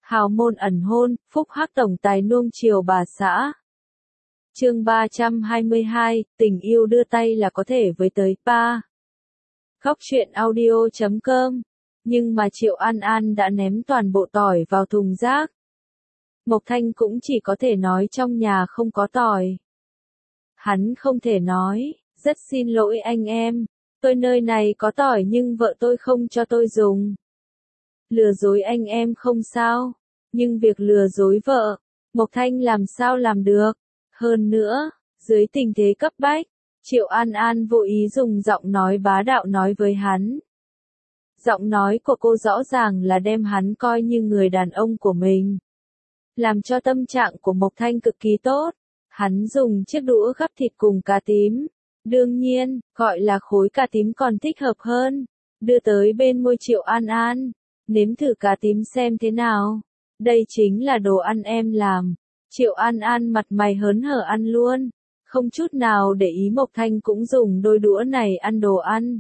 Hào môn ẩn hôn, phúc hắc tổng tài nuông chiều bà xã. Chương 322, tình yêu đưa tay là có thể với tới 3. Góc truyện audio.com. Nhưng mà Triệu An An đã ném toàn bộ tỏi vào thùng rác. Mộc Thanh cũng chỉ có thể nói trong nhà không có tỏi. Hắn không thể nói, rất xin lỗi anh em, tôi nơi này có tỏi nhưng vợ tôi không cho tôi dùng. Lừa dối anh em không sao, nhưng việc lừa dối vợ, Mộc Thanh làm sao làm được. Hơn nữa, dưới tình thế cấp bách, Triệu An An vô ý dùng giọng nói bá đạo nói với hắn. Giọng nói của cô rõ ràng là đem hắn coi như người đàn ông của mình. Làm cho tâm trạng của Mộc Thanh cực kỳ tốt. Hắn dùng chiếc đũa gắp thịt cùng cá tím. Đương nhiên, gọi là khối cá tím còn thích hợp hơn. Đưa tới bên môi Triệu An An. Nếm thử cá tím xem thế nào. Đây chính là đồ ăn em làm. Triệu An An mặt mày hớn hở ăn luôn. Không chút nào để ý Mộc Thanh cũng dùng đôi đũa này ăn đồ ăn.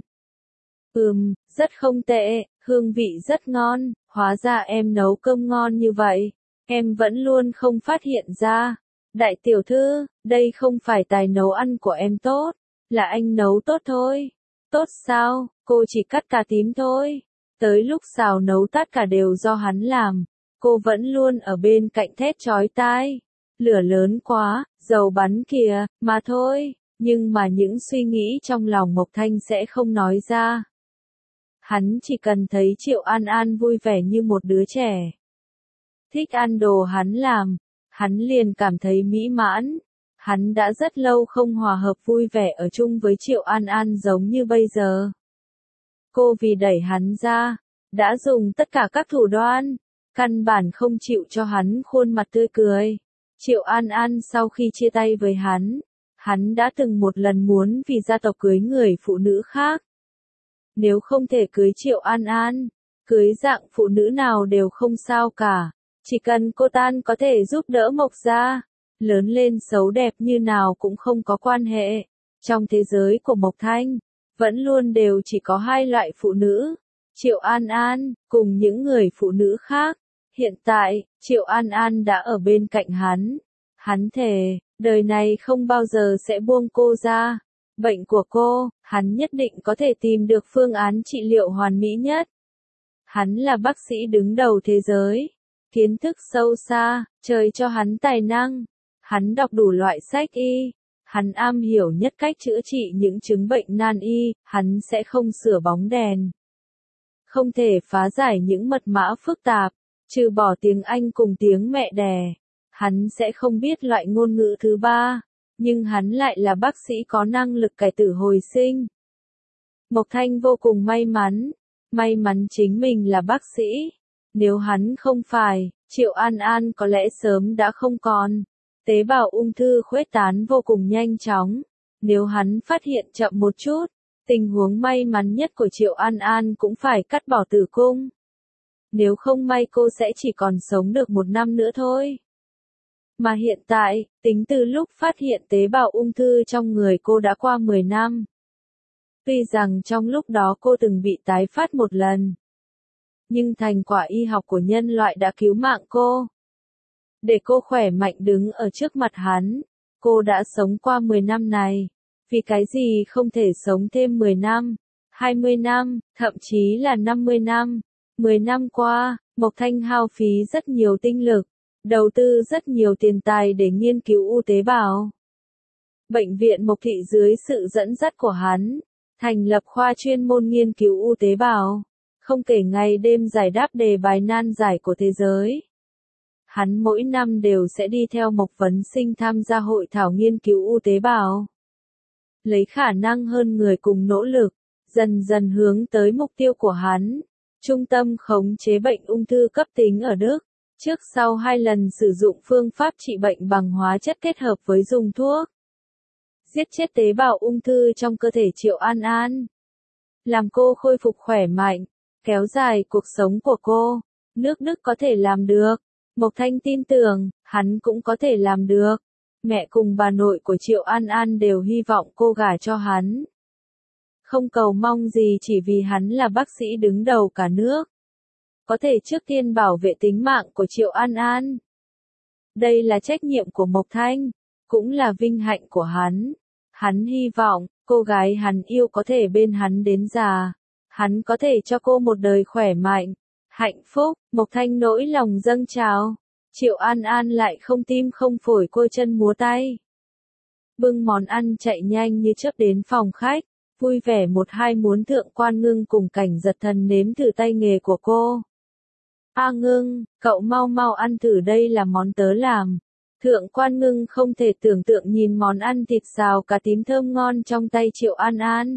Rất không tệ, hương vị rất ngon, hóa ra em nấu cơm ngon như vậy. Em vẫn luôn không phát hiện ra. Đại tiểu thư, đây không phải tài nấu ăn của em tốt, là anh nấu tốt thôi. Tốt sao, cô chỉ cắt cá tím thôi. Tới lúc xào nấu tất cả đều do hắn làm. Cô vẫn luôn ở bên cạnh thét chói tai. Lửa lớn quá, dầu bắn kìa, mà thôi. Nhưng mà những suy nghĩ trong lòng Mộc Thanh sẽ không nói ra. Hắn chỉ cần thấy Triệu An An vui vẻ như một đứa trẻ. Thích ăn đồ hắn làm, hắn liền cảm thấy mỹ mãn. Hắn đã rất lâu không hòa hợp vui vẻ ở chung với Triệu An An giống như bây giờ. Cô vì đẩy hắn ra, đã dùng tất cả các thủ đoạn, căn bản không chịu cho hắn khuôn mặt tươi cười. Triệu An An sau khi chia tay với hắn đã từng một lần muốn vì gia tộc cưới người phụ nữ khác. Nếu không thể cưới Triệu An An, cưới dạng phụ nữ nào đều không sao cả. Chỉ cần cô ta có thể giúp đỡ Mộc gia, lớn lên xấu đẹp như nào cũng không có quan hệ. Trong thế giới của Mộc Thanh, vẫn luôn đều chỉ có hai loại phụ nữ, Triệu An An, cùng những người phụ nữ khác. Hiện tại, Triệu An An đã ở bên cạnh hắn. Hắn thề, đời này không bao giờ sẽ buông cô ra. Bệnh của cô, hắn nhất định có thể tìm được phương án trị liệu hoàn mỹ nhất. Hắn là bác sĩ đứng đầu thế giới. Kiến thức sâu xa, trời cho hắn tài năng. Hắn đọc đủ loại sách y. Hắn am hiểu nhất cách chữa trị những chứng bệnh nan y. Hắn sẽ không sửa bóng đèn. Không thể phá giải những mật mã phức tạp. Trừ bỏ tiếng Anh cùng tiếng mẹ đẻ. Hắn sẽ không biết loại ngôn ngữ thứ ba. Nhưng hắn lại là bác sĩ có năng lực cải tử hồi sinh. Mộc Thanh vô cùng may mắn chính mình là bác sĩ. Nếu hắn không phải, Triệu An An có lẽ sớm đã không còn. Tế bào ung thư khuếch tán vô cùng nhanh chóng. Nếu hắn phát hiện chậm một chút, tình huống may mắn nhất của Triệu An An cũng phải cắt bỏ tử cung. Nếu không may cô sẽ chỉ còn sống được 1 năm nữa thôi. Mà hiện tại, tính từ lúc phát hiện tế bào ung thư trong người cô đã qua 10 năm. Tuy rằng trong lúc đó cô từng bị tái phát 1 lần. Nhưng thành quả y học của nhân loại đã cứu mạng cô. Để cô khỏe mạnh đứng ở trước mặt hắn. Cô đã sống qua 10 năm này. Vì cái gì không thể sống thêm 10 năm, 20 năm, thậm chí là 50 năm. 10 năm qua, Mộc Thanh hao phí rất nhiều tinh lực. Đầu tư rất nhiều tiền tài để nghiên cứu u tế bào. Bệnh viện Mộc Thị dưới sự dẫn dắt của hắn, thành lập khoa chuyên môn nghiên cứu u tế bào, không kể ngày đêm giải đáp đề bài nan giải của thế giới. Hắn mỗi năm đều sẽ đi theo Mộc Vấn Sinh tham gia hội thảo nghiên cứu u tế bào. Lấy khả năng hơn người cùng nỗ lực, dần dần hướng tới mục tiêu của hắn. Trung tâm khống chế bệnh ung thư cấp tính ở Đức. Trước sau 2 lần sử dụng phương pháp trị bệnh bằng hóa chất kết hợp với dùng thuốc. Giết chết tế bào ung thư trong cơ thể Triệu An An. Làm cô khôi phục khỏe mạnh, kéo dài cuộc sống của cô. Nước Đức có thể làm được. Mộc Thanh tin tưởng, hắn cũng có thể làm được. Mẹ cùng bà nội của Triệu An An đều hy vọng cô gả cho hắn. Không cầu mong gì chỉ vì hắn là bác sĩ đứng đầu cả nước. có thể trước tiên bảo vệ tính mạng của Triệu An An. Đây là trách nhiệm của Mộc Thanh, cũng là vinh hạnh của hắn. Hắn hy vọng, cô gái hắn yêu có thể bên hắn đến già. Hắn có thể cho cô một đời khỏe mạnh, hạnh phúc. Mộc Thanh nỗi lòng dâng trào. Triệu An An lại không tim không phổi cô chân múa tay. Bưng món ăn chạy nhanh như chớp đến phòng khách, vui vẻ một hai muốn Thượng Quan Ngưng cùng Cảnh Giật Thần nếm thử tay nghề của cô. A Ngưng, cậu mau mau ăn thử, đây là món tớ làm. Thượng Quan Ngưng không thể tưởng tượng nhìn món ăn thịt xào cá tím thơm ngon trong tay Triệu An An.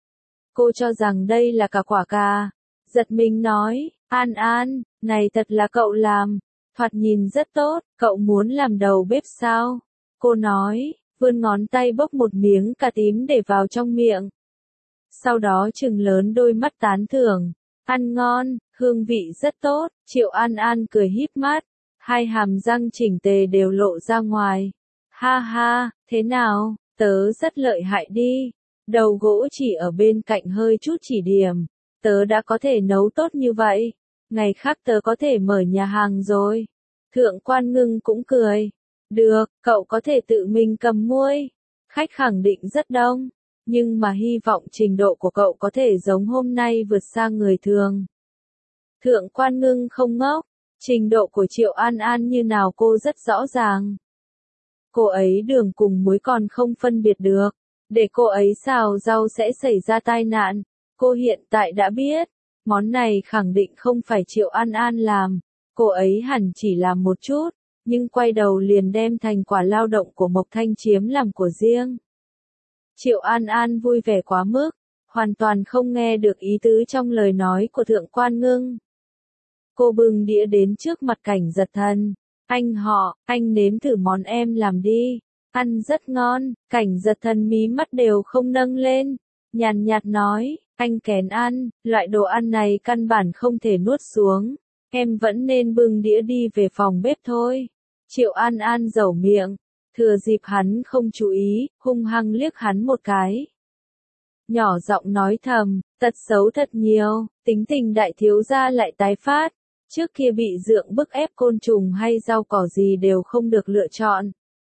Cô cho rằng đây là cả quả cà. Giật mình nói, An An, này thật là cậu làm, thoạt nhìn rất tốt, cậu muốn làm đầu bếp sao? Cô nói, vươn ngón tay bốc một miếng cà tím để vào trong miệng. Sau đó trừng lớn đôi mắt tán thưởng, ăn ngon, hương vị rất tốt. Triệu An An cười híp mắt, hai hàm răng chỉnh tề đều lộ ra ngoài. Ha ha, thế nào, tớ rất lợi hại đi. Đầu gỗ chỉ ở bên cạnh hơi chút chỉ điểm, tớ đã có thể nấu tốt như vậy, ngày khác tớ có thể mở nhà hàng rồi. Thượng Quan Ngưng cũng cười, được, cậu có thể tự mình cầm muôi. Khách khẳng định rất đông, nhưng mà hy vọng trình độ của cậu có thể giống hôm nay vượt xa người thường. Thượng Quan Ngưng không ngốc, trình độ của Triệu An An như nào cô rất rõ ràng. Cô ấy đường cùng muối còn không phân biệt được, để cô ấy xào rau sẽ xảy ra tai nạn. Cô hiện tại đã biết, món này khẳng định không phải Triệu An An làm, cô ấy hẳn chỉ làm một chút, nhưng quay đầu liền đem thành quả lao động của Mộc Thanh chiếm làm của riêng. Triệu An An vui vẻ quá mức, hoàn toàn không nghe được ý tứ trong lời nói của Thượng Quan Ngưng. Cô bưng đĩa đến trước mặt Cảnh Giật Thần, anh nếm thử món em làm đi, ăn rất ngon. Cảnh Giật Thần mí mắt đều không nâng lên, nhàn nhạt nói, anh kén ăn, loại đồ ăn này căn bản không thể nuốt xuống, em vẫn nên bưng đĩa đi về phòng bếp thôi. Triệu An An dẩu miệng, thừa dịp hắn không chú ý, hung hăng liếc hắn một cái. Nhỏ giọng nói thầm, tật xấu thật nhiều, tính tình đại thiếu gia lại tái phát, trước kia bị dượng bức ép côn trùng hay rau cỏ gì đều không được lựa chọn.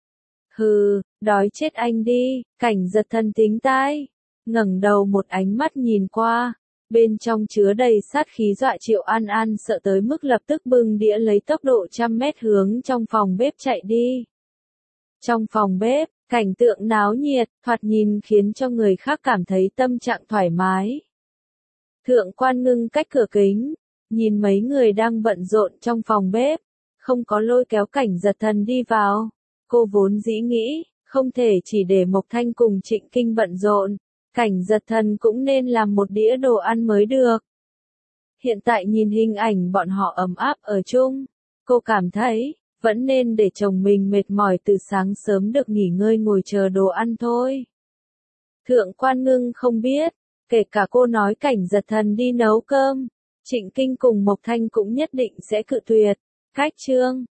Hừ, đói chết anh đi. Cảnh Giật Thần tính tai, ngẩng đầu một ánh mắt nhìn qua, bên trong chứa đầy sát khí dọa Triệu An An sợ tới mức lập tức bưng đĩa lấy tốc độ 100 mét hướng trong phòng bếp chạy đi. Trong phòng bếp, cảnh tượng náo nhiệt, thoạt nhìn khiến cho người khác cảm thấy tâm trạng thoải mái. Thượng Quan Ngưng cách cửa kính, nhìn mấy người đang bận rộn trong phòng bếp, không có lôi kéo Cảnh Giật Thần đi vào. Cô vốn dĩ nghĩ, không thể chỉ để Mộc Thanh cùng Trịnh Kinh bận rộn, Cảnh Giật Thần cũng nên làm một đĩa đồ ăn mới được. Hiện tại nhìn hình ảnh bọn họ ấm áp ở chung, cô cảm thấy, vẫn nên để chồng mình mệt mỏi từ sáng sớm được nghỉ ngơi ngồi chờ đồ ăn thôi. Thượng Quan Ngưng không biết, kể cả cô nói Cảnh Giật Thần đi nấu cơm, Trịnh Kinh cùng Mộc Thanh cũng nhất định sẽ cự tuyệt. Cách chương